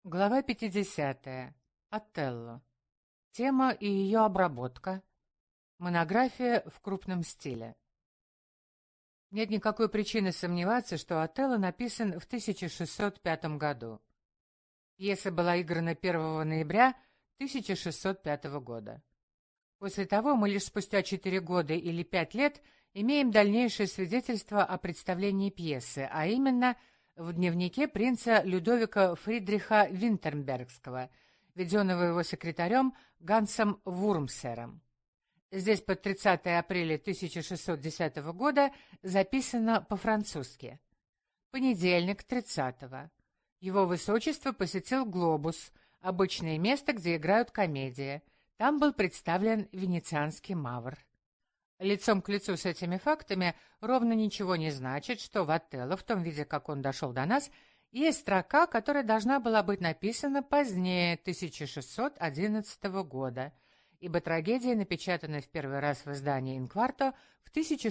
Глава 50. Отелло. Тема и ее обработка. Монография в крупном стиле. Нет никакой причины сомневаться, что Отелло написан в 1605 году. Пьеса была играна 1 ноября 1605 года. После того мы лишь спустя 4 года или 5 лет имеем дальнейшее свидетельство о представлении пьесы, а именно в дневнике принца Людовика Фридриха Винтербергского, введенного его секретарем Гансом Вурмсером. Здесь под 30 апреля 1610 года записано по-французски. Понедельник, 30-го. Его высочество посетил «Глобус», обычное место, где играют комедии. Там был представлен венецианский мавр. Лицом к лицу с этими фактами ровно ничего не значит, что в «Отелло», в том виде, как он дошел до нас, есть строка, которая должна была быть написана позднее 1611 года, ибо трагедия напечатана в первый раз в издании «Инкварто» в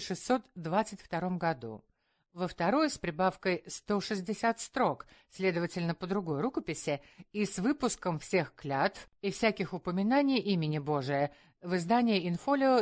1622 году. Во второй с прибавкой 160 строк, следовательно, по другой рукописи, и с выпуском всех клятв и всяких упоминаний имени Божия в издании «Инфолио»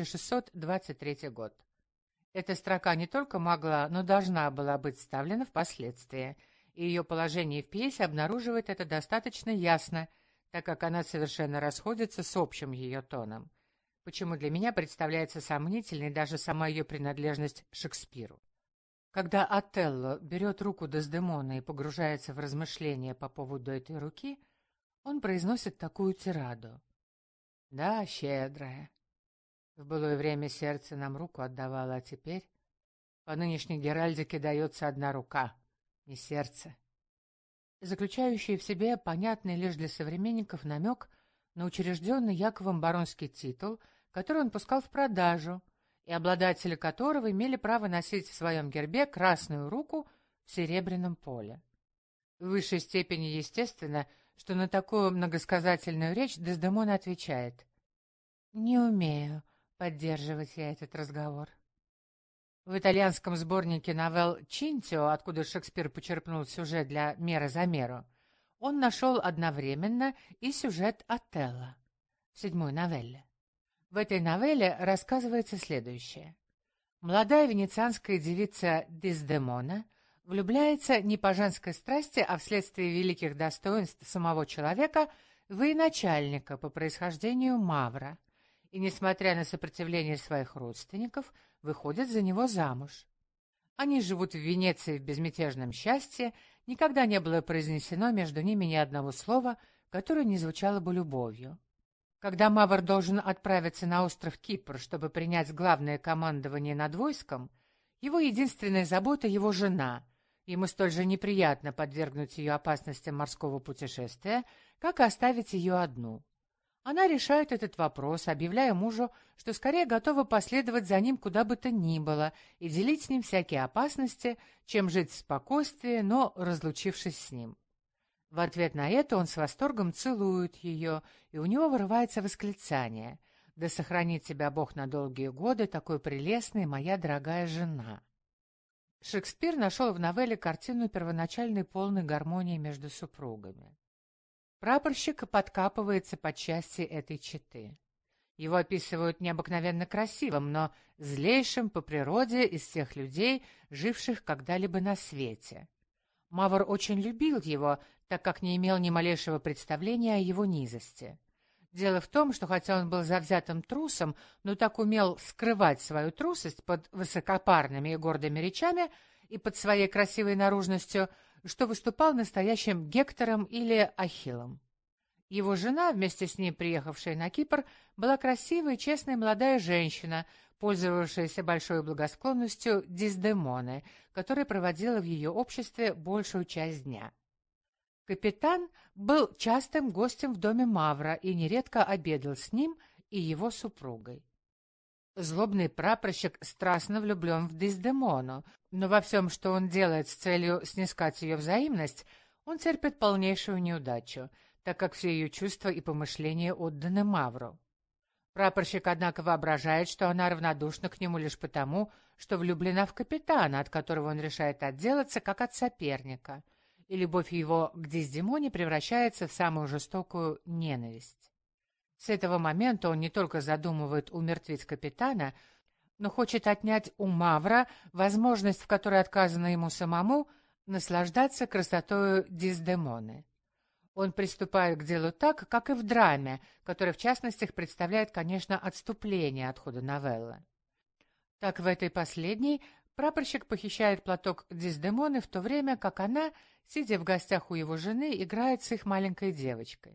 1623 год. Эта строка не только могла, но должна была быть вставлена впоследствии, и ее положение в пьесе обнаруживает это достаточно ясно, так как она совершенно расходится с общим ее тоном, почему для меня представляется сомнительной даже сама ее принадлежность Шекспиру. Когда Отелло берет руку Дездемоны и погружается в размышления по поводу этой руки, он произносит такую тираду. «Да, щедрая. В былое время сердце нам руку отдавало, а теперь по нынешней геральдике дается одна рука, не сердце». Заключающий в себе понятный лишь для современников намек на учрежденный Яковом баронский титул, который он пускал в продажу, и обладатели которого имели право носить в своем гербе красную руку в серебряном поле. В высшей степени естественно, что на такую многосказательную речь Дездемона отвечает: «Не умею поддерживать я этот разговор». В итальянском сборнике новелл «Чинтио», откуда Шекспир почерпнул сюжет для «Мера за меру», он нашел одновременно и сюжет Отелло в 7-й новелле. В этой новелле рассказывается следующее. Молодая венецианская девица Дездемона влюбляется не по женской страсти, а вследствие великих достоинств самого человека в военачальника по происхождению мавра, и, несмотря на сопротивление своих родственников, выходит за него замуж. Они живут в Венеции в безмятежном счастье, никогда не было произнесено между ними ни одного слова, которое не звучало бы любовью. Когда мавр должен отправиться на остров Кипр, чтобы принять главное командование над войском, его единственная забота — его жена. Ему столь же неприятно подвергнуть ее опасностям морского путешествия, как и оставить ее одну. Она решает этот вопрос, объявляя мужу, что скорее готова последовать за ним куда бы то ни было и делить с ним всякие опасности, чем жить в спокойствии, но разлучившись с ним. В ответ на это он с восторгом целует ее, и у него вырывается восклицание: «Да сохранит тебя Бог на долгие годы, такой прелестной моя дорогая жена». Шекспир нашел в новелле картину первоначальной полной гармонии между супругами. Прапорщик подкапывается под счастье этой четы. Его описывают необыкновенно красивым, но злейшим по природе из всех людей, живших когда-либо на свете. Мавр очень любил его, так как не имел ни малейшего представления о его низости. Дело в том, что хотя он был завзятым трусом, но так умел скрывать свою трусость под высокопарными и гордыми речами и под своей красивой наружностью, что выступал настоящим Гектором или Ахиллом. Его жена, вместе с ним приехавшая на Кипр, была красивая и честная молодая женщина, пользовавшаяся большой благосклонностью Дездемоны, которая проводила в ее обществе большую часть дня. Капитан был частым гостем в доме мавра и нередко обедал с ним и его супругой. Злобный прапорщик страстно влюблен в Дездемону, но во всем, что он делает с целью снискать ее взаимность, он терпит полнейшую неудачу, так как все ее чувства и помышления отданы мавру. Прапорщик, однако, воображает, что она равнодушна к нему лишь потому, что влюблена в капитана, от которого он решает отделаться, как от соперника, и любовь его к Дездемоне превращается в самую жестокую ненависть. С этого момента он не только задумывает умертвить капитана, но хочет отнять у Мавра возможность, в которой отказано ему самому, наслаждаться красотою Дездемоны. Он приступает к делу так, как и в драме, которая в частности представляет, конечно, отступление от хода новеллы. Так в этой последней прапорщик похищает платок Дездемоны в то время, как она, сидя в гостях у его жены, играет с их маленькой девочкой.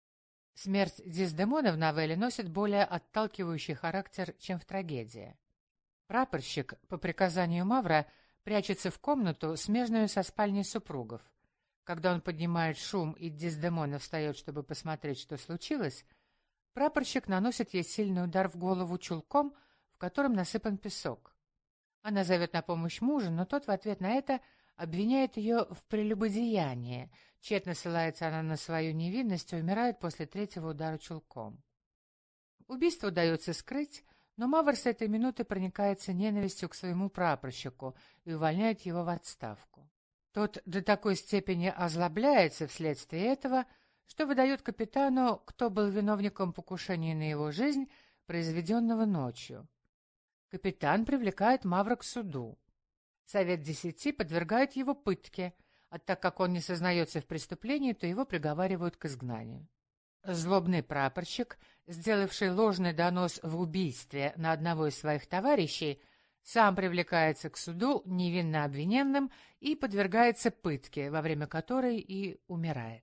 Смерть Дездемоны в новелле носит более отталкивающий характер, чем в трагедии. Прапорщик, по приказанию Мавра, прячется в комнату, смежную со спальней супругов. Когда он поднимает шум, и Дездемона встает, чтобы посмотреть, что случилось, прапорщик наносит ей сильный удар в голову чулком, в котором насыпан песок. Она зовет на помощь мужа, но тот в ответ на это обвиняет ее в прелюбодеянии. Тщетно ссылается она на свою невинность и умирает после третьего удара чулком. Убийство удается скрыть, но Мавр с этой минуты проникается ненавистью к своему прапорщику и увольняет его в отставку. Тот до такой степени озлобляется вследствие этого, что выдает капитану, кто был виновником покушения на его жизнь, произведенного ночью. Капитан привлекает Мавра к суду. Совет 10 подвергает его пытке, а так как он не сознается в преступлении, то его приговаривают к изгнанию. Злобный прапорщик, сделавший ложный донос в убийстве на одного из своих товарищей, сам привлекается к суду невинно обвиненным и подвергается пытке, во время которой и умирает.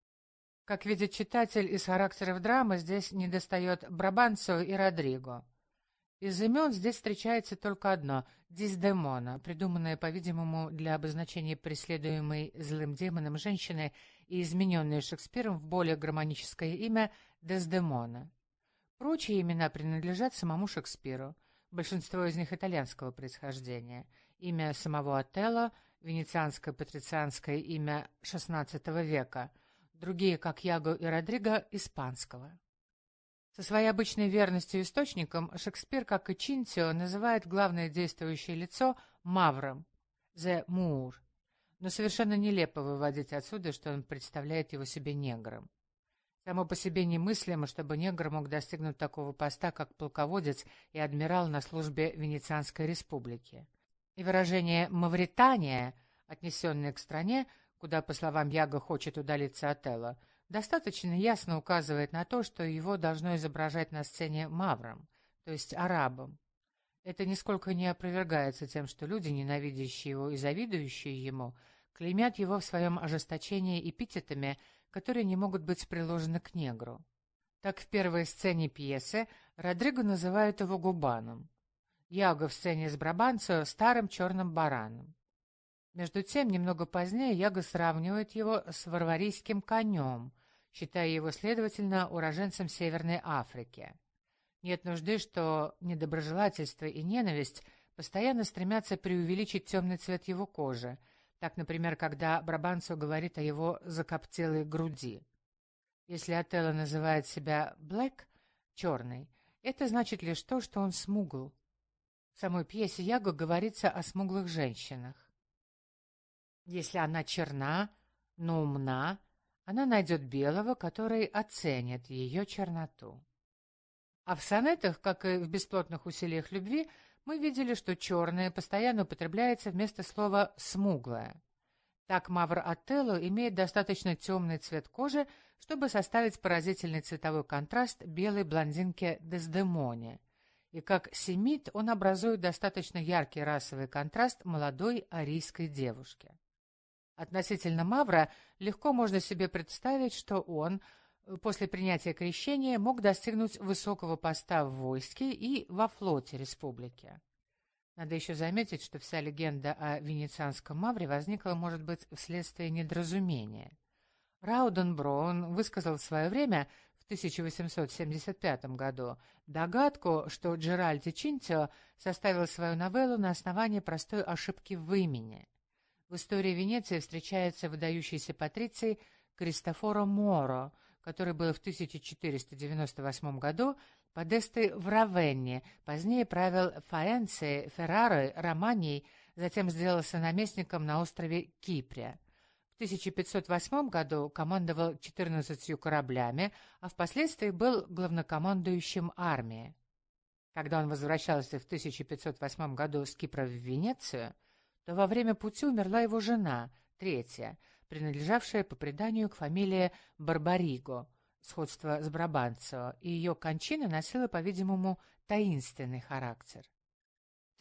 Как видит читатель, из характеров драмы здесь недостает Брабанцо и Родриго. Из имен здесь встречается только одно — Дездемона, придуманное, по-видимому, для обозначения преследуемой злым демоном женщины и измененное Шекспиром в более гармоническое имя Дездемона. Прочие имена принадлежат самому Шекспиру, большинство из них итальянского происхождения. Имя самого Отелло — венецианское патрицианское имя XVI века, другие, как Яго и Родриго, испанского. Со своей обычной верностью источникам Шекспир, как и Чинтио, называет главное действующее лицо Мавром, «the Moor», но совершенно нелепо выводить отсюда, что он представляет его себе негром. Само по себе немыслимо, чтобы негр мог достигнуть такого поста, как полководец и адмирал на службе Венецианской республики. И выражение «Мавритания», отнесенное к стране, куда, по словам Яго, хочет удалиться Отелло, достаточно ясно указывает на то, что его должно изображать на сцене мавром, то есть арабом. Это нисколько не опровергается тем, что люди, ненавидящие его и завидующие ему, клеймят его в своем ожесточении эпитетами, которые не могут быть приложены к негру. Так в первой сцене пьесы Родриго называют его губаном, Яго в сцене с Брабанцо — старым черным бараном. Между тем, немного позднее Яго сравнивает его с варварийским конем, считая его, следовательно, уроженцем Северной Африки. Нет нужды, что недоброжелательство и ненависть постоянно стремятся преувеличить темный цвет его кожи. Так, например, когда Брабанцо говорит о его закоптелой груди. Если Отелло называет себя «блэк» — черный, это значит лишь то, что он смугл. В самой пьесе Яго говорится о смуглых женщинах. Если она черна, но умна, она найдет белого, который оценит ее черноту. А в сонетах, как и в бесплотных усилиях любви, мы видели, что черное постоянно употребляется вместо слова «смуглое». Так Мавр Отелло имеет достаточно темный цвет кожи, чтобы составить поразительный цветовой контраст белой блондинке Дездемоне. И как семит он образует достаточно яркий расовый контраст молодой арийской девушке. Относительно Мавра легко можно себе представить, что он после принятия крещения мог достигнуть высокого поста в войске и во флоте республики. Надо еще заметить, что вся легенда о венецианском Мавре возникла, может быть, вследствие недоразумения. Рауден Броун высказал в свое время, в 1875 году, догадку, что Джеральди Чинтио составил свою новеллу на основании простой ошибки в имени. В истории Венеции встречается выдающийся патриций Кристофоро Моро, который был в 1498 году подестой в Равенне, позднее правил Фаэнцией, Феррарой, Романией, затем сделался наместником на острове Кипре. В 1508 году командовал 14 кораблями, а впоследствии был главнокомандующим армии. Когда он возвращался в 1508 году с Кипра в Венецию, то во время пути умерла его жена, третья, принадлежавшая по преданию к фамилии Барбариго, сходство с Брабанцио, и ее кончина носила, по-видимому, таинственный характер. В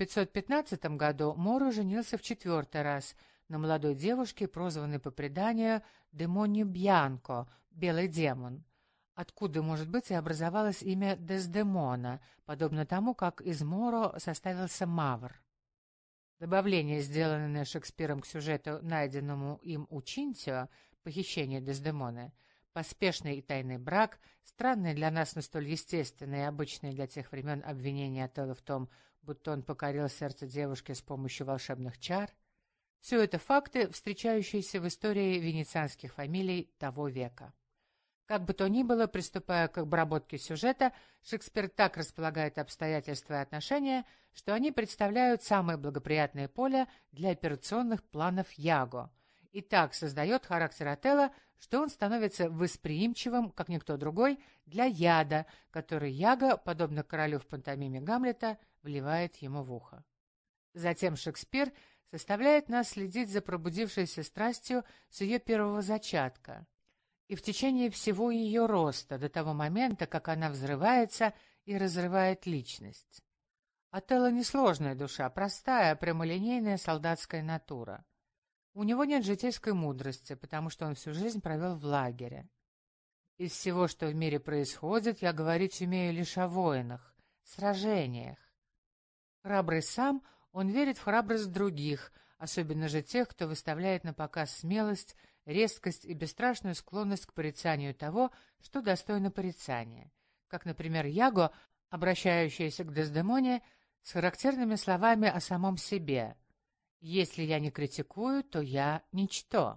1515 году Моро женился в четвертый раз на молодой девушке, прозванной по преданию Демонью Бьянко, «Белый демон», откуда, может быть, и образовалось имя Дездемона, подобно тому, как из Моро составился Мавр. Добавление, сделанное Шекспиром к сюжету, найденному им у Чинтио, похищение Дездемоны, поспешный и тайный брак, странное для нас, но столь естественное и обычное для тех времен обвинение Отелло в том, будто он покорил сердце девушки с помощью волшебных чар, все это факты, встречающиеся в истории венецианских фамилий того века. Как бы то ни было, приступая к обработке сюжета, Шекспир так располагает обстоятельства и отношения, что они представляют самое благоприятное поле для операционных планов Яго, и так создает характер Отелло, что он становится восприимчивым, как никто другой, для яда, который Яго, подобно королю в пантомиме Гамлета, вливает ему в ухо. Затем Шекспир заставляет нас следить за пробудившейся страстью с ее первого зачатка и в течение всего ее роста, до того момента, как она взрывается и разрывает личность. Отелло несложная душа, простая, прямолинейная солдатская натура. У него нет житейской мудрости, потому что он всю жизнь провел в лагере. Из всего, что в мире происходит, я говорить умею лишь о войнах, сражениях. Храбрый сам, он верит в храбрость других, особенно же тех, кто выставляет на показ смелость, резкость и бесстрашную склонность к порицанию того, что достойно порицания, как, например, Яго, обращающаяся к Дездемоне с характерными словами о самом себе: «Если я не критикую, то я ничто».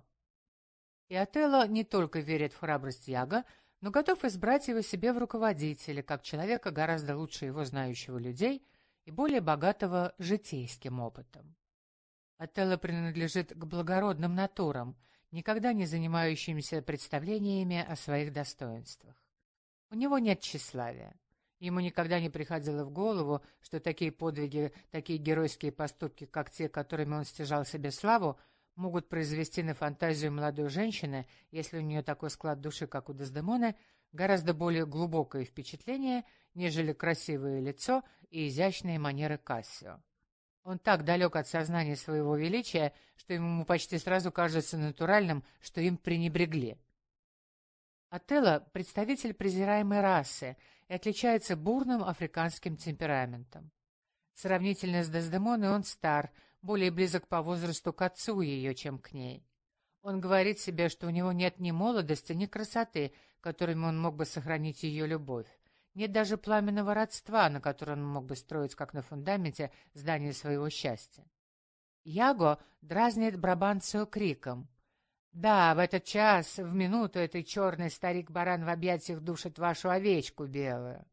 И Отелло не только верит в храбрость Яго, но готов избрать его себе в руководителя, как человека гораздо лучше его знающего людей и более богатого житейским опытом. Отелло принадлежит к благородным натурам, никогда не занимающимся представлениями о своих достоинствах. У него нет тщеславия. Ему никогда не приходило в голову, что такие подвиги, такие геройские поступки, как те, которыми он стяжал себе славу, могут произвести на фантазию молодой женщины, если у нее такой склад души, как у Дездемоны, гораздо более глубокое впечатление, нежели красивое лицо и изящные манеры Кассио. Он так далек от сознания своего величия, что ему почти сразу кажется натуральным, что им пренебрегли. Отелло — представитель презираемой расы и отличается бурным африканским темпераментом. Сравнительно с Дездемоной он стар, более близок по возрасту к отцу ее, чем к ней. Он говорит себе, что у него нет ни молодости, ни красоты, которыми он мог бы сохранить ее любовь. Нет даже пламенного родства, на котором он мог бы строить, как на фундаменте, здание своего счастья. Яго дразнит Брабанцио криком: «Да, в этот час, в минуту, этот черный старик-баран в объятиях душит вашу овечку белую».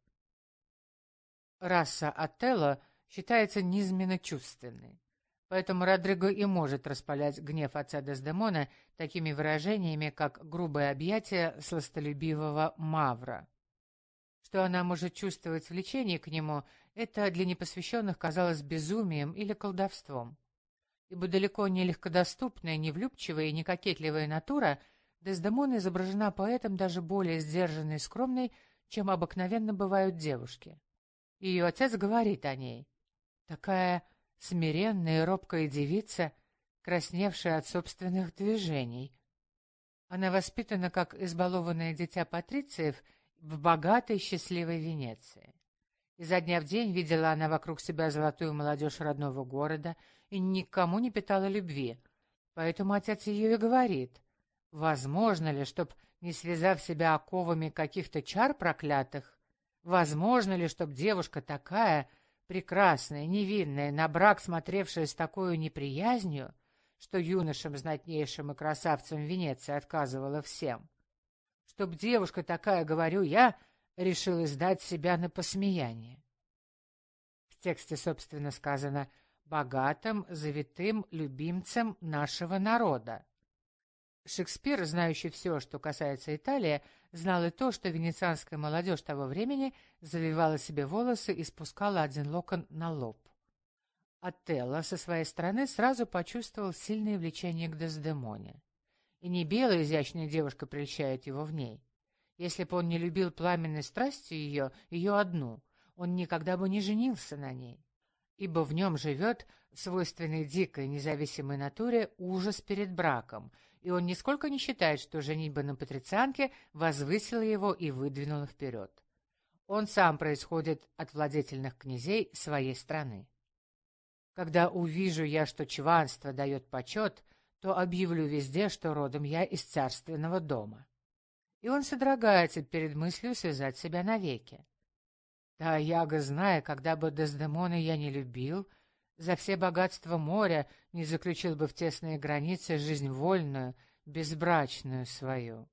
Раса Отелло считается низменно чувственной. Поэтому Родриго и может распалять гнев отца Дездемоны такими выражениями, как грубое объятие сластолюбивого Мавра. Что она может чувствовать влечение к нему, это для непосвященных казалось безумием или колдовством. Ибо далеко не легкодоступная, не влюбчивая и не кокетливая натура, Дездемона изображена поэтом даже более сдержанной и скромной, чем обыкновенно бывают девушки. Ее отец говорит о ней: «Такая смиренная и робкая девица, красневшая от собственных движений». Она воспитана как избалованное дитя патрициев в богатой счастливой Венеции. Изо дня в день видела она вокруг себя золотую молодежь родного города и никому не питала любви. Поэтому отец ее и говорит: возможно ли, чтоб, не связав себя оковами каких-то чар проклятых, возможно ли, чтоб девушка такая, прекрасная, невинная, на брак смотревшая с такой неприязнью, что юношам знатнейшим и красавцам Венеции отказывала всем, чтоб девушка такая, говорю я, решила сдать себя на посмеяние. В тексте, собственно, сказано «богатым, завитым любимцем нашего народа». Шекспир, знающий все, что касается Италии, знал и то, что венецианская молодежь того времени завивала себе волосы и спускала один локон на лоб. Отелло со своей стороны сразу почувствовал сильное влечение к Дездемоне. И не белая изящная девушка прельщает его в ней. Если бы он не любил пламенной страстью ее одну, он никогда бы не женился на ней, ибо в нем живет, свойственный дикой независимой натуре, ужас перед браком, и он нисколько не считает, что женитьба на патрицианке возвысила его и выдвинула вперед. Он сам происходит от владетельных князей своей страны. Когда увижу я, что чванство дает почет, то объявлю везде, что родом я из царственного дома. И он содрогается перед мыслью связать себя навеки. Да, яго зная, когда бы Дездемоны я не любил, за все богатства моря не заключил бы в тесные границы жизнь вольную, безбрачную свою.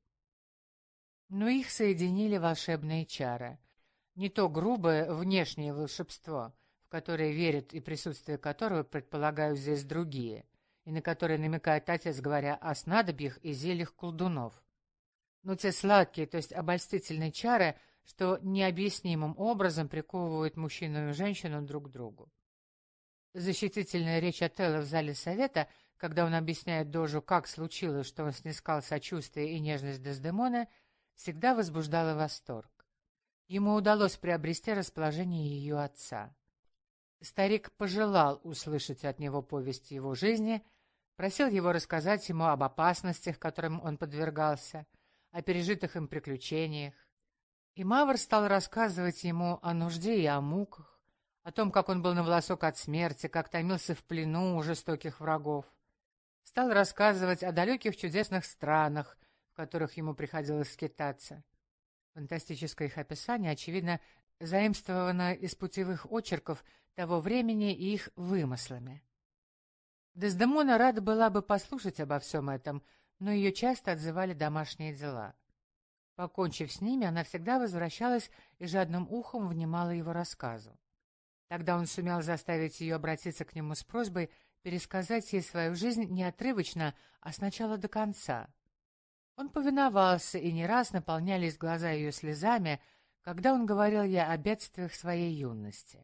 Но их соединили волшебные чары. Не то грубое внешнее волшебство, в которое верят и присутствие которого предполагают здесь другие, и на которое намекает отец, говоря о снадобьях и зельях колдунов. Но те сладкие, то есть обольстительные чары, что необъяснимым образом приковывают мужчину и женщину друг к другу. Защитительная речь Отелло в зале совета, когда он объясняет Дожу, как случилось, что он снискал сочувствие и нежность Дездемоны, всегда возбуждала восторг. Ему удалось приобрести расположение ее отца. Старик пожелал услышать от него повесть его жизни, просил его рассказать ему об опасностях, которым он подвергался, о пережитых им приключениях. И Мавр стал рассказывать ему о нужде и о муках, о том, как он был на волосок от смерти, как томился в плену у жестоких врагов. Стал рассказывать о далеких чудесных странах, в которых ему приходилось скитаться. Фантастическое их описание, очевидно, заимствовано из путевых очерков того времени и их вымыслами. Дездемона рада была бы послушать обо всем этом, но ее часто отзывали домашние дела. Покончив с ними, она всегда возвращалась и жадным ухом внимала его рассказу. Тогда он сумел заставить ее обратиться к нему с просьбой пересказать ей свою жизнь не отрывочно, а сначала до конца. Он повиновался, и не раз наполнялись глаза ее слезами, когда он говорил ей о бедствиях своей юности.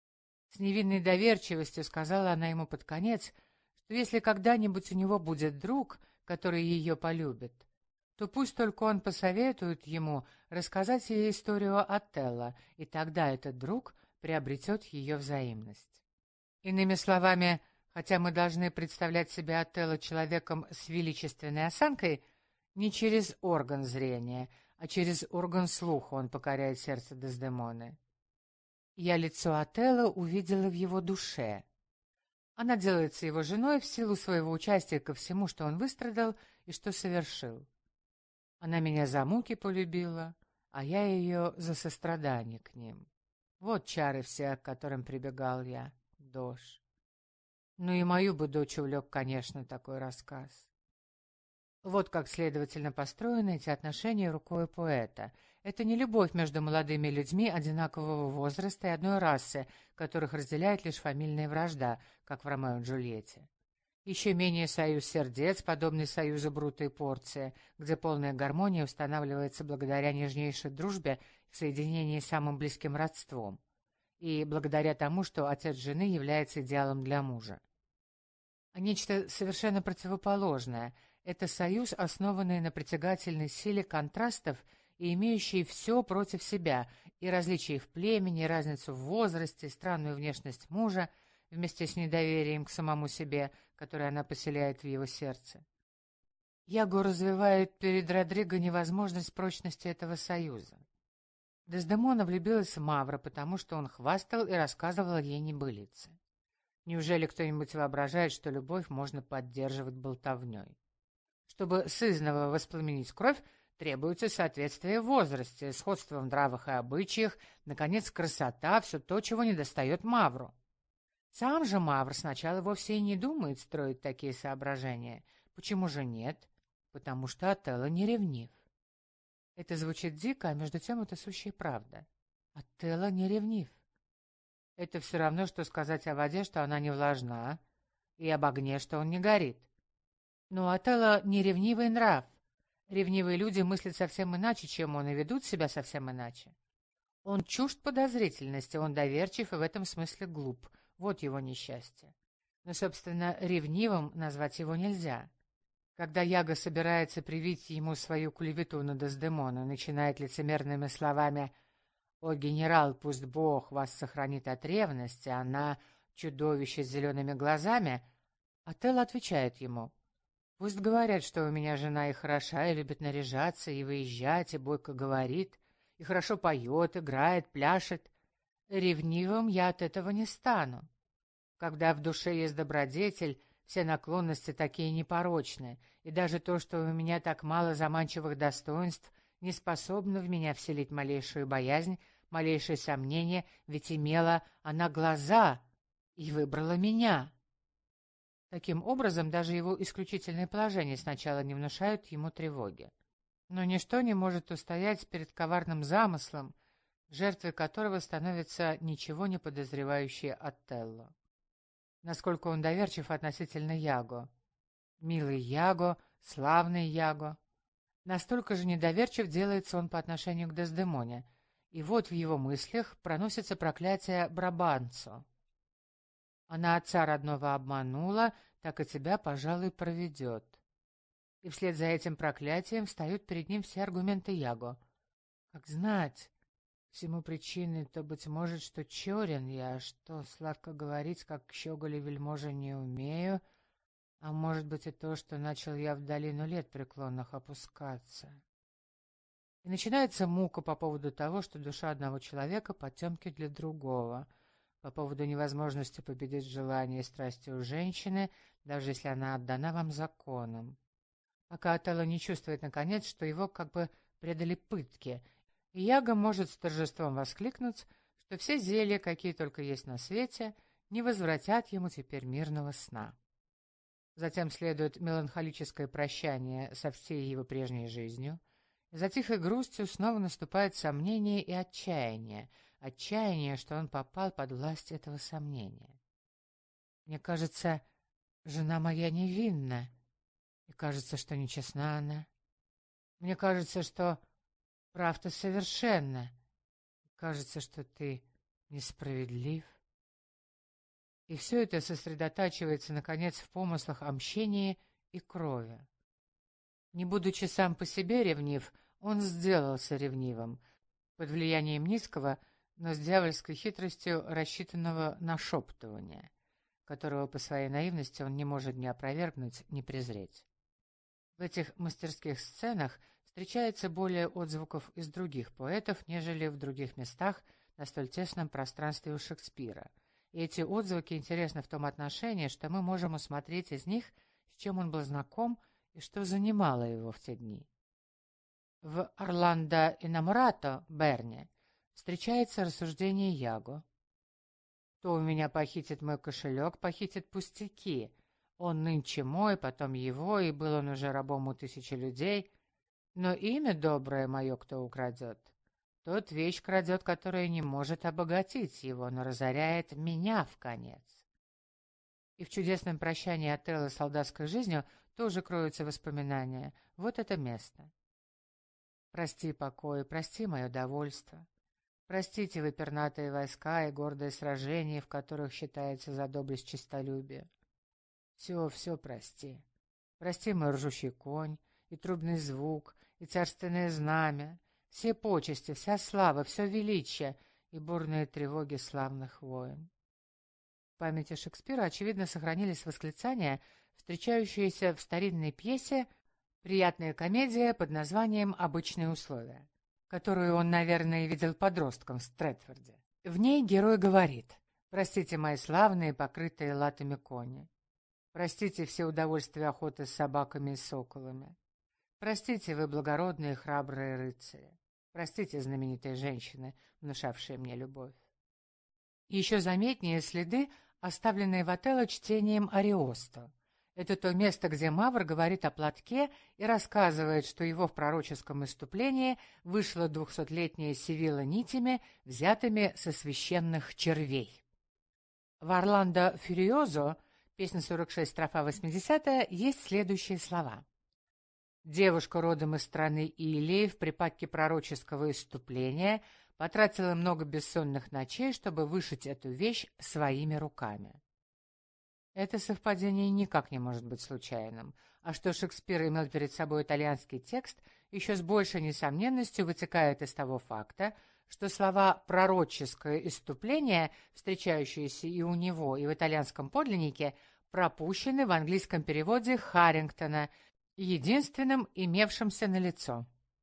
С невинной доверчивостью сказала она ему под конец, что если когда-нибудь у него будет друг, который ее полюбит, то пусть только он посоветует ему рассказать ей историю Отелло, и тогда этот друг приобретет ее взаимность. Иными словами, хотя мы должны представлять себе Отелло человеком с величественной осанкой, не через орган зрения, а через орган слуха он покоряет сердце Дездемоны. Я лицо Отелло увидела в его душе. Она делается его женой в силу своего участия ко всему, что он выстрадал и что совершил. Она меня за муки полюбила, а я ее за сострадание к ним. Вот чары все, к которым прибегал я, Дож. Ну и мою бы дочь увлек, конечно, такой рассказ. Вот как, следовательно, построены эти отношения рукой поэта. Это не любовь между молодыми людьми одинакового возраста и одной расы, которых разделяет лишь фамильная вражда, как в Ромео и Джульетте. Еще менее союз сердец, подобный союзу Брута и Порция, где полная гармония устанавливается благодаря нежнейшей дружбе в соединении с самым близким родством, и благодаря тому, что отец жены является идеалом для мужа. А нечто совершенно противоположное — это союз, основанный на притягательной силе контрастов и имеющий все против себя, и различия в племени, и разницу в возрасте, и странную внешность мужа, вместе с недоверием к самому себе, которое она поселяет в его сердце. Яго развивает перед Родриго невозможность прочности этого союза. Дездемона влюбилась в Мавра, потому что он хвастал и рассказывал ей небылицы. Неужели кто-нибудь воображает, что любовь можно поддерживать болтовней? Чтобы сызнова воспламенить кровь, требуется соответствие в возрасте, сходство в нравах и обычаях, наконец, красота, все то, чего недостает Мавру. Сам же Мавр сначала вовсе и не думает строить такие соображения. Почему же нет? Потому что Отелло не ревнив. Это звучит дико, а между тем это сущая правда. Отелло не ревнив. Это все равно, что сказать о воде, что она не влажна, и об огне, что он не горит. Но Отелло не ревнивый нрав. Ревнивые люди мыслят совсем иначе, чем он, и ведут себя совсем иначе. Он чужд подозрительности, он доверчив и в этом смысле глуп. Вот его несчастье. Но, собственно, ревнивым назвать его нельзя. Когда Яго собирается привить ему свою клевету на Дездемону, начинает лицемерными словами «О, генерал, пусть Бог вас сохранит от ревности, она чудовище с зелеными глазами», Отелло отвечает ему «Пусть говорят, что у меня жена и хороша, и любит наряжаться, и выезжать, и бойко говорит, и хорошо поет, играет, пляшет. Ревнивым я от этого не стану. Когда в душе есть добродетель, все наклонности такие непорочные, и даже то, что у меня так мало заманчивых достоинств, не способно в меня вселить малейшую боязнь, малейшее сомнение, ведь имела она глаза и выбрала меня». Таким образом, даже его исключительное положение сначала не внушают ему тревоги. Но ничто не может устоять перед коварным замыслом, жертвой которого становится ничего не подозревающий Отелло. Насколько он доверчив относительно Яго. Милый Яго, славный Яго. Настолько же недоверчив делается он по отношению к Дездемоне, и вот в его мыслях проносится проклятие Брабанцо. Она отца родного обманула, так и тебя, пожалуй, проведет. И вслед за этим проклятием встают перед ним все аргументы Яго. Как знать, всему причиной то, быть может, что черен я, что сладко говорить, как щеголи вельможа, не умею, а может быть и то, что начал я в долину лет преклонных опускаться. И начинается мука по поводу того, что душа одного человека — потемки для другого, по поводу невозможности победить желание и страсти у женщины, даже если она отдана вам законом. Пока Отелло не чувствует, наконец, что его как бы предали пытке, и Яго может с торжеством воскликнуть, что все зелья, какие только есть на свете, не возвратят ему теперь мирного сна. Затем следует меланхолическое прощание со всей его прежней жизнью, и за тихой грустью снова наступает сомнение и отчаяние, что он попал под власть этого сомнения. Мне кажется, жена моя невинна, и кажется, что нечестна она. Мне кажется, что прав ты совершенно, и кажется, что ты несправедлив. И все это сосредотачивается, наконец, в помыслах о мщении и крови. Не будучи сам по себе ревнив, он сделался ревнивым, под влиянием низкого, но с дьявольской хитростью рассчитанного нашептывания, которого по своей наивности он не может ни опровергнуть, ни презреть. В этих мастерских сценах встречается более отзвуков из других поэтов, нежели в других местах на столь тесном пространстве у Шекспира. И эти отзвуки интересны в том отношении, что мы можем усмотреть из них, с чем он был знаком и что занимало его в те дни. В «Орландо Иннаморато» Берни встречается рассуждение Яго. «Кто у меня похитит мой кошелек, похитит пустяки. Он нынче мой, потом его, и был он уже рабом у тысячи людей. Но имя доброе мое кто украдет? Тот вещь крадет, которая не может обогатить его, но разоряет меня вконец». И в чудесном прощании Отелло с солдатской жизнью тоже кроются воспоминания. Вот это место. «Прости покой, прости мое довольство. Простите вы пернатые войска и гордые сражения, в которых считается за доблесть честолюбие. Все прости. Прости мой ржущий конь, и трубный звук, и царственное знамя, все почести, вся слава, все величие и бурные тревоги славных войн». В памяти Шекспира, очевидно, сохранились восклицания, встречающиеся в старинной пьесе «Приятная комедия» под названием «Обычные условия», которую он, наверное, видел подростком в Стрэтфорде. В ней герой говорит: «Простите, мои славные, покрытые латами кони. Простите все удовольствия охоты с собаками и соколами. Простите вы, благородные храбрые рыцари. Простите, знаменитые женщины, внушавшие мне любовь». Еще заметнее следы, оставленные в Отелло чтением Ариосто. Это то место, где Мавр говорит о платке и рассказывает, что его в пророческом выступлении вышла 200-летняя Сивилла нитями, взятыми со священных червей. В «Орландо Фюриозо» Песня 46, строфа 80, есть следующие слова. Девушка родом из страны Илии в припадке пророческого исступления потратила много бессонных ночей, чтобы вышить эту вещь своими руками. Это совпадение никак не может быть случайным, а что Шекспир имел перед собой итальянский текст, еще с большей несомненностью вытекает из того факта, что слова «пророческое исступление», встречающиеся и у него, и в итальянском подлиннике, пропущены в английском переводе Харрингтона, единственным имевшимся налицо.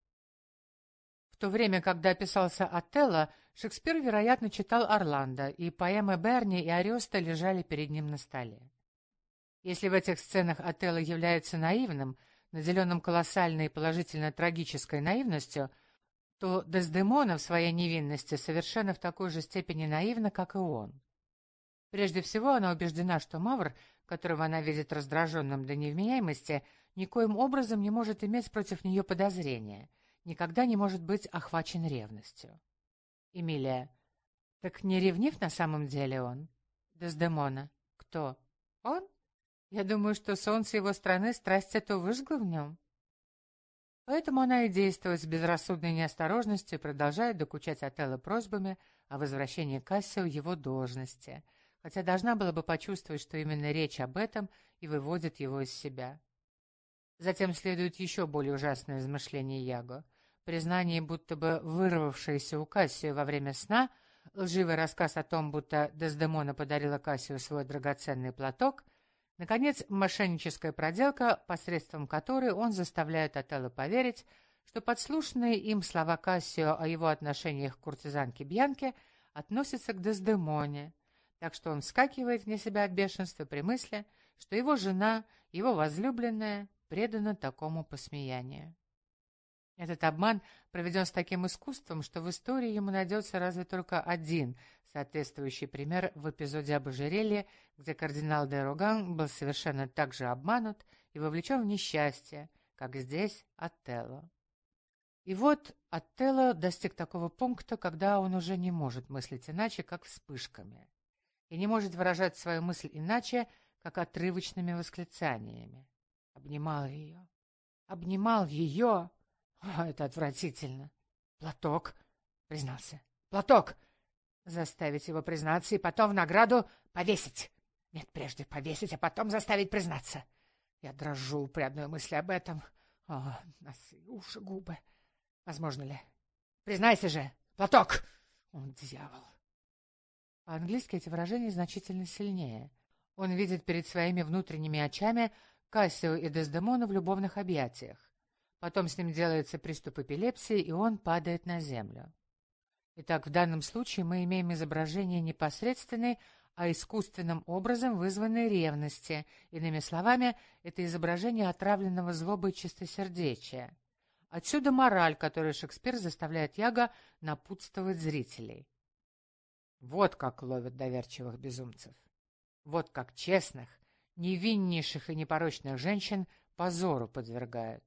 В то время, когда писался Отелло, Шекспир, вероятно, читал Орландо, и поэмы Берни и Ариоста лежали перед ним на столе. Если в этих сценах Отелло является наивным, наделенным колоссальной и положительно трагической наивностью, то Дездемона в своей невинности совершенно в такой же степени наивна, как и он. Прежде всего, она убеждена, что Мавр, которого она видит раздраженным до невменяемости, никоим образом не может иметь против нее подозрения, никогда не может быть охвачен ревностью. Эмилия. Так не ревнив на самом деле он? Дездемона. Кто? Он? Я думаю, что солнце его страны страсть эту выжгло в нем. Поэтому она и действует с безрассудной неосторожностью, продолжает докучать Отелло просьбами о возвращении Кассио в его должности, хотя должна была бы почувствовать, что именно речь об этом и выводит его из себя. Затем следует еще более ужасное измышление Яго. Признание, будто бы вырвавшееся у Кассио во время сна, лживый рассказ о том, будто Дездемона подарила Кассио свой драгоценный платок, наконец, мошенническая проделка, посредством которой он заставляет Отелло поверить, что подслушанные им слова Кассио о его отношениях к куртизанке Бьянке относятся к Дездемоне, так что он вскакивает вне себя от бешенства при мысли, что его жена, его возлюбленная, предана такому посмеянию. Этот обман проведен с таким искусством, что в истории ему найдется разве только один соответствующий пример в эпизоде об ожерелье, где кардинал де Роган был совершенно так же обманут и вовлечен в несчастье, как здесь Отелло. И вот Отелло достиг такого пункта, когда он уже не может мыслить иначе, как вспышками, и не может выражать свою мысль иначе, как отрывочными восклицаниями. Обнимал ее. Обнимал ее. О, это отвратительно. Платок, признался. Платок! Заставить его признаться и потом в награду повесить. Нет, прежде повесить, а потом заставить признаться. Я дрожу при одной мысли об этом. О, носы, уши, губы. Возможно ли? Признайся же! Платок! О, дьявол! По-английски эти выражения значительно сильнее. Он видит перед своими внутренними очами Кассио и Дездемону в любовных объятиях. Потом с ним делается приступ эпилепсии, и он падает на землю. Итак, в данном случае мы имеем изображение непосредственной, а искусственным образом вызванной ревности. Иными словами, это изображение отравленного злобой чистосердечия. Отсюда мораль, которую Шекспир заставляет Яго напутствовать зрителей. Вот как ловят доверчивых безумцев. Вот как честных, невиннейших и непорочных женщин позору подвергают.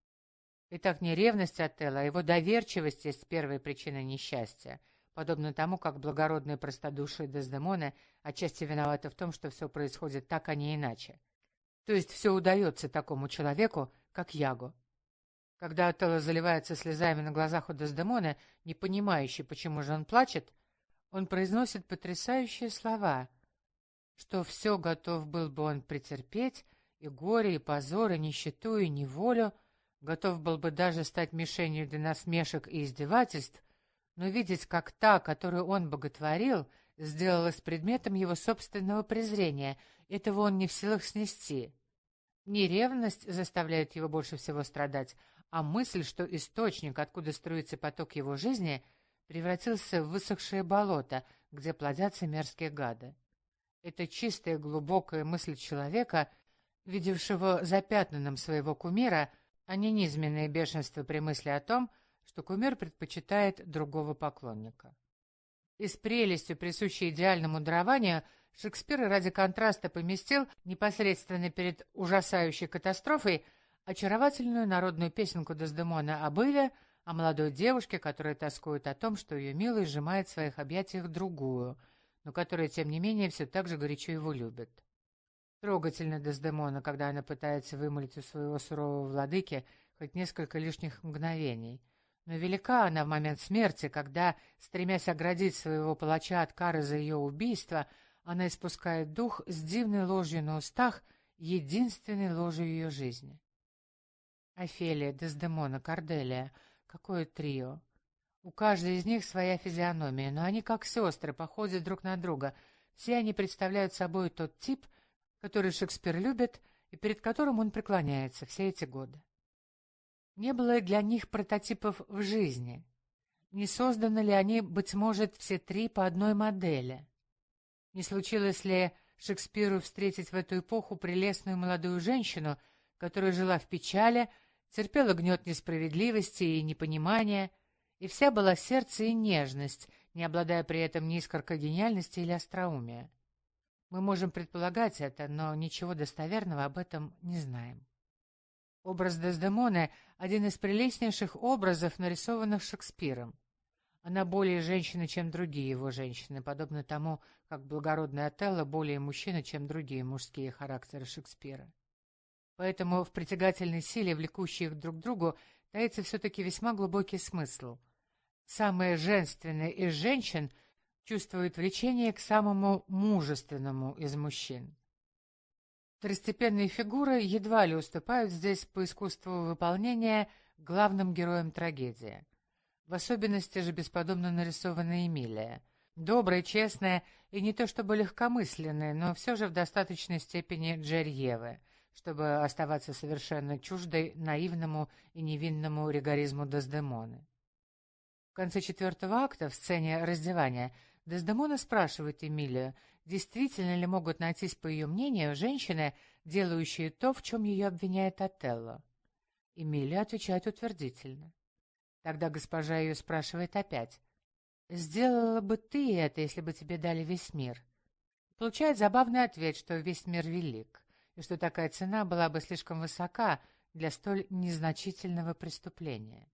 Итак, не ревность Отелло, а его доверчивость есть первая причина несчастья, подобно тому, как благородное простодушие Дездемоны отчасти виновато в том, что все происходит так, а не иначе. То есть все удается такому человеку, как Яго. Когда Отелло заливается слезами на глазах у Дездемоны, не понимающий, почему же он плачет, он произносит потрясающие слова, что все готов был бы он претерпеть, и горе, и позор, и нищету, и неволю, готов был бы даже стать мишенью для насмешек и издевательств, но видеть, как та, которую он боготворил, сделалась предметом его собственного презрения, этого он не в силах снести. Не ревность заставляет его больше всего страдать, а мысль, что источник, откуда струится поток его жизни, превратился в высохшее болото, где плодятся мерзкие гады. Это чистая глубокая мысль человека, видевшего запятнанным своего кумира, а не низменное бешенство при мысли о том, что кумир предпочитает другого поклонника. И с прелестью, присущей идеальному дарованию, Шекспир ради контраста поместил непосредственно перед ужасающей катастрофой очаровательную народную песенку Дездемона об Иве, о молодой девушке, которая тоскует о том, что ее милый сжимает в своих объятиях другую, но которая, тем не менее, все так же горячо его любит. Трогательно Дездемона, когда она пытается вымолить у своего сурового владыки хоть несколько лишних мгновений. Но велика она в момент смерти, когда, стремясь оградить своего палача от кары за ее убийство, она испускает дух с дивной ложью на устах, единственной ложью ее жизни. Офелия, Дездемона, Корделия — какое трио! У каждой из них своя физиономия, но они как сестры, походят друг на друга. Все они представляют собой тот тип, который Шекспир любит и перед которым он преклоняется все эти годы. Не было для них прототипов в жизни. Не созданы ли они, быть может, все три по одной модели? Не случилось ли Шекспиру встретить в эту эпоху прелестную молодую женщину, которая жила в печали, терпела гнет несправедливости и непонимания, и вся была сердце и нежность, не обладая при этом ни искоркой гениальности или остроумия? Мы можем предполагать это, но ничего достоверного об этом не знаем. Образ Дездемоны — один из прелестнейших образов, нарисованных Шекспиром. Она более женщина, чем другие его женщины, подобно тому, как благородный Отелло более мужчина, чем другие мужские характеры Шекспира. Поэтому в притягательной силе, влекущей их друг к другу, таится все-таки весьма глубокий смысл. Самая женственная из женщин чувствует влечение к самому мужественному из мужчин. Второстепенные фигуры едва ли уступают здесь по искусству выполнения главным героям трагедии. В особенности же бесподобно нарисована Эмилия. Добрая, честная и не то чтобы легкомысленная, но все же в достаточной степени Джерьевы, чтобы оставаться совершенно чуждой наивному и невинному ригоризму Дездемоны. В конце 4-го акта, в сцене раздевания, Дездемона спрашивает Эмилию, действительно ли могут найтись, по ее мнению, женщины, делающие то, в чем ее обвиняет Отелло. Эмилия отвечает утвердительно. Тогда госпожа ее спрашивает опять, «Сделала бы ты это, если бы тебе дали весь мир?» Получает забавный ответ, что весь мир велик, и что такая цена была бы слишком высока для столь незначительного преступления.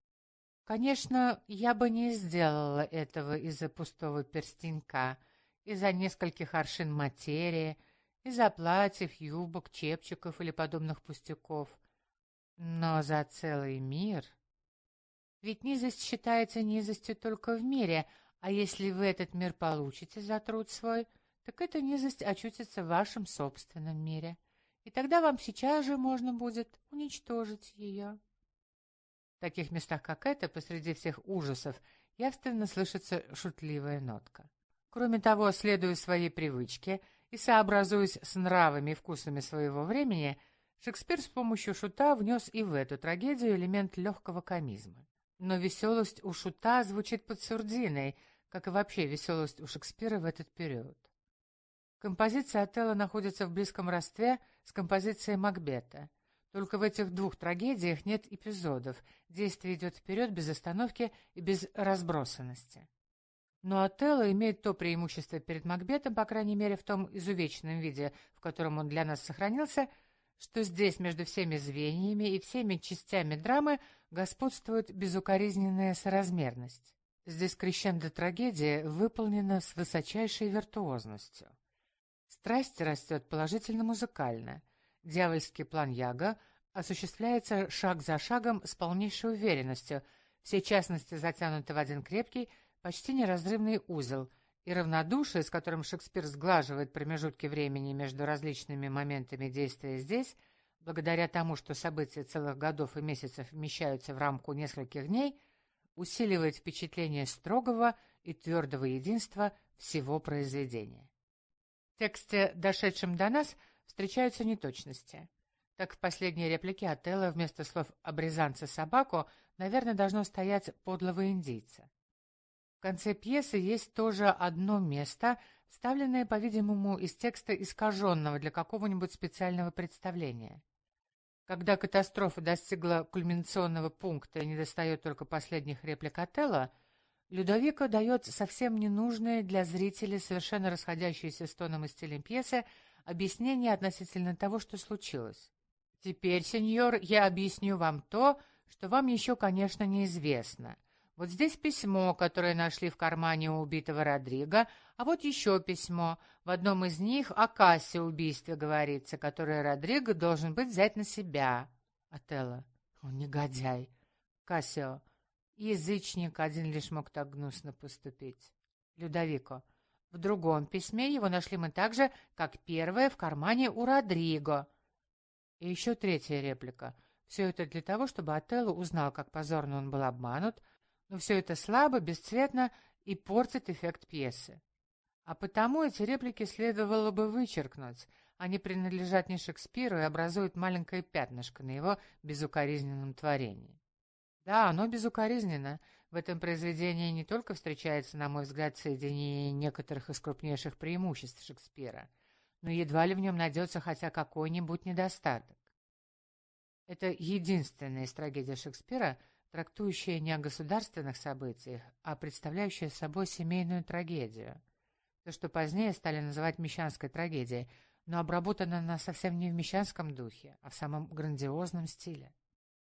Конечно, я бы не сделала этого из-за пустого перстенька, из-за нескольких аршин материи, из-за платьев, юбок, чепчиков или подобных пустяков. Но за целый мир... Ведь низость считается низостью только в мире, а если вы этот мир получите за труд свой, так эта низость очутится в вашем собственном мире, и тогда вам сейчас же можно будет уничтожить ее. В таких местах, как это, посреди всех ужасов, явственно слышится шутливая нотка. Кроме того, следуя своей привычке и сообразуясь с нравами и вкусами своего времени, Шекспир с помощью шута внес и в эту трагедию элемент легкого комизма. Но веселость у шута звучит под сурдиной, как и вообще веселость у Шекспира в этот период. Композиция Отелло находится в близком родстве с композицией Макбета. Только в этих двух трагедиях нет эпизодов, действие идет вперед без остановки и без разбросанности. Но Отелло имеет то преимущество перед Макбетом, по крайней мере в том изувеченном виде, в котором он для нас сохранился, что здесь между всеми звеньями и всеми частями драмы господствует безукоризненная соразмерность. Здесь крещендо трагедии выполнена с высочайшей виртуозностью. Страсть растет положительно-музыкально. Дьявольский план Яга осуществляется шаг за шагом с полнейшей уверенностью, все частности затянуты в один крепкий, почти неразрывный узел, и равнодушие, с которым Шекспир сглаживает промежутки времени между различными моментами действия здесь, благодаря тому, что события целых годов и месяцев вмещаются в рамку нескольких дней, усиливает впечатление строгого и твердого единства всего произведения. В тексте, дошедшем до нас, встречаются неточности. Так в последней реплике Отелло вместо слов «обрезанца собаку» наверное, должно стоять «подлого индийца». В конце пьесы есть тоже одно место, вставленное, по-видимому, из текста искаженного для какого-нибудь специального представления. Когда катастрофа достигла кульминационного пункта и недостает только последних реплик Отелло, Людовико дает совсем ненужное для зрителей, совершенно расходящееся с тоном и стилем пьесы, объяснение относительно того, что случилось. «Теперь, сеньор, я объясню вам то, что вам еще, конечно, неизвестно. Вот здесь письмо, которое нашли в кармане у убитого Родриго, а вот еще письмо. В одном из них о кассе убийства говорится, которое Родриго должен быть взять на себя. Отелло. Он негодяй. Кассио. Язычник один лишь мог так гнусно поступить. Людовико. В другом письме его нашли мы так же, как первое в кармане у Родриго. И еще третья реплика. Все это для того, чтобы Отелло узнал, как позорно он был обманут, но все это слабо, бесцветно и портит эффект пьесы. А потому эти реплики следовало бы вычеркнуть. Они принадлежат не Шекспиру и образуют маленькое пятнышко на его безукоризненном творении. Да, оно безукоризненно. В этом произведении не только встречается, на мой взгляд, соединение некоторых из крупнейших преимуществ Шекспира, но едва ли в нем найдется хотя какой-нибудь недостаток. Это единственная из трагедий Шекспира, трактующая не о государственных событиях, а представляющая собой семейную трагедию. То, что позднее стали называть мещанской трагедией, но обработана она совсем не в мещанском духе, а в самом грандиозном стиле.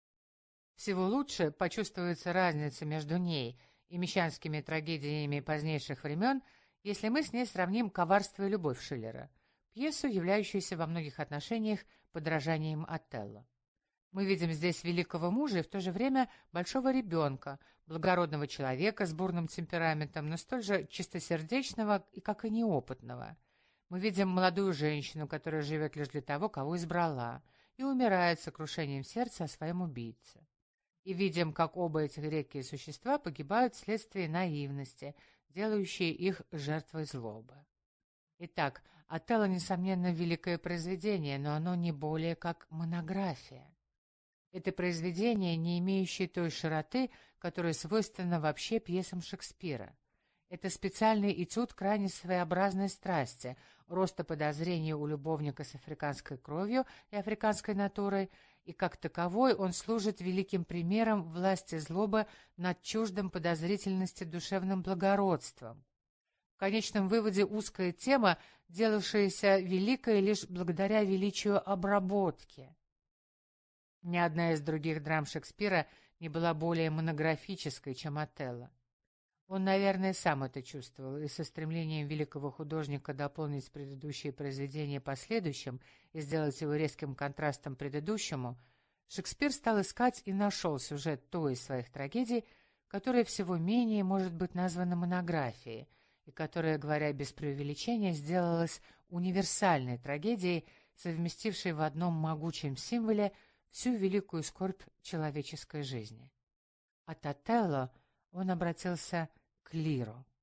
Всего лучше почувствуется разница между ней и мещанскими трагедиями позднейших времен, если мы с ней сравним «Коварство и любовь» Шиллера, пьесу, являющуюся во многих отношениях подражанием Отелло. Мы видим здесь великого мужа и в то же время большого ребенка, благородного человека с бурным темпераментом, но столь же чистосердечного и как и неопытного. Мы видим молодую женщину, которая живет лишь для того, кого избрала, и умирает с сокрушением сердца о своем убийце. И видим, как оба этих редкие существа погибают вследствие наивности, делающей их жертвой злобы. Итак, Отелло, несомненно, великое произведение, но оно не более как монография. Это произведение, не имеющее той широты, которая свойственна вообще пьесам Шекспира. Это специальный этюд крайне своеобразной страсти, роста подозрений у любовника с африканской кровью и африканской натурой, и как таковой он служит великим примером власти злобы над чуждым подозрительности душевным благородством. В конечном выводе узкая тема, делавшаяся великой лишь благодаря величию обработки. Ни одна из других драм Шекспира не была более монографической, чем Отелло. Он, наверное, сам это чувствовал, и со стремлением великого художника дополнить предыдущее произведение последующим и сделать его резким контрастом предыдущему, Шекспир стал искать и нашел сюжет той из своих трагедий, которая всего менее может быть названа монографией, и которая, говоря без преувеличения, сделалась универсальной трагедией, совместившей в одном могучем символе всю великую скорбь человеческой жизни. От Отелло он обратился к Лиру.